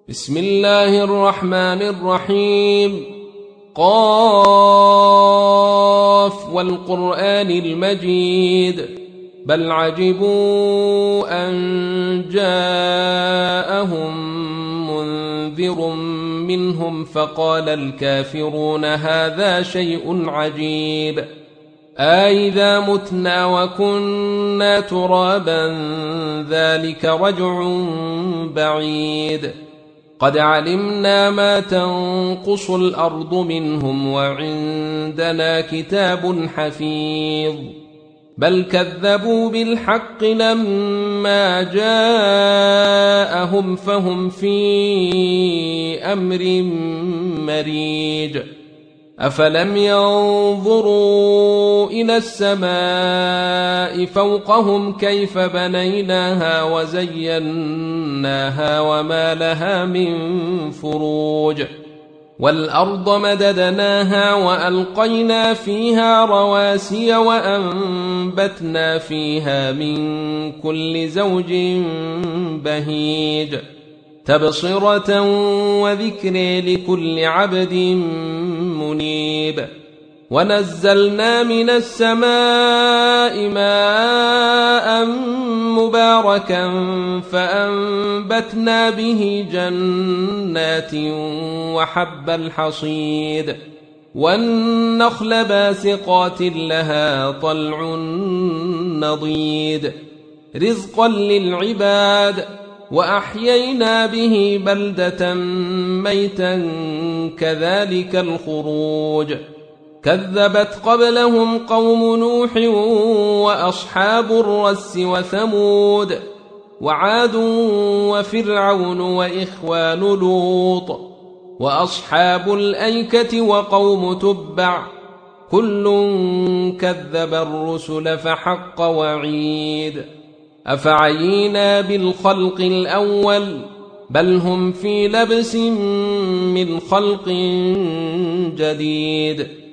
بسم الله الرحمن الرحيم. قاف والقرآن المجيد بل عجبوا أن جاءهم منذر منهم فقال الكافرون هذا شيء عجيب أإذا متنا وكنا ترابا ذلك رجع بعيد قد علمنا ما تنقص الأرض منهم وعندنا كتاب حفيظ بل كذبوا بالحق لما جاءهم فهم في أمر مريج أفلم ينظروا إلى السماء فوقهم كيف بنيناها وزيناها وما لها من فروج والأرض مددناها وألقينا فيها رواسي وأنبتنا فيها من كل زوج بهيج تبصرة وذكر لكل عبد منيب ونزلنا من السماء ماء مباركا فأنبتنا به جنات وحب الحصيد والنخل باسقات لها طلع نضيد رزقا للعباد وأحيينا به بلدة ميتا كذلك الخروج كذبت قبلهم قوم نوح وأصحاب الرس وثمود وعاد وفرعون وإخوان لوط وأصحاب الأيكة وقوم تبع كل كذب الرسل فحق وعيد أفعينا بالخلق الأول بل هم في لبس من خلق جديد